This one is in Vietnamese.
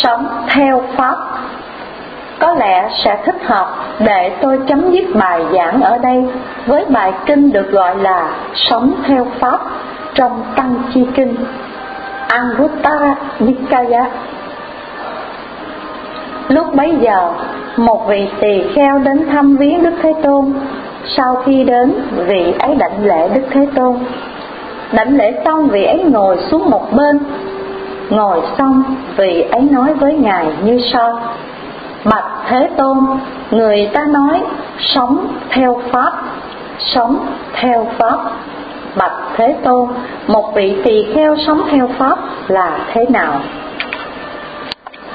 sống theo Pháp. Có lẽ sẽ thích hợp để tôi chấm dứt bài giảng ở đây với bài kinh được gọi là sống theo Pháp trong Tăng Chi Kinh Anguttara Nikaya. Lúc bấy giờ, một vị tỳ kheo đến thăm viếng Đức Thế Tôn. Sau khi đến, vị ấy đảnh lễ Đức Thế Tôn. Đảnh lễ xong, vị ấy ngồi xuống một bên. Ngồi xong, vị ấy nói với Ngài như sau: Bạch Thế Tôn, người ta nói sống theo Pháp, sống theo Pháp. Bạch Thế Tôn, một vị tỳ kheo sống theo Pháp là thế nào?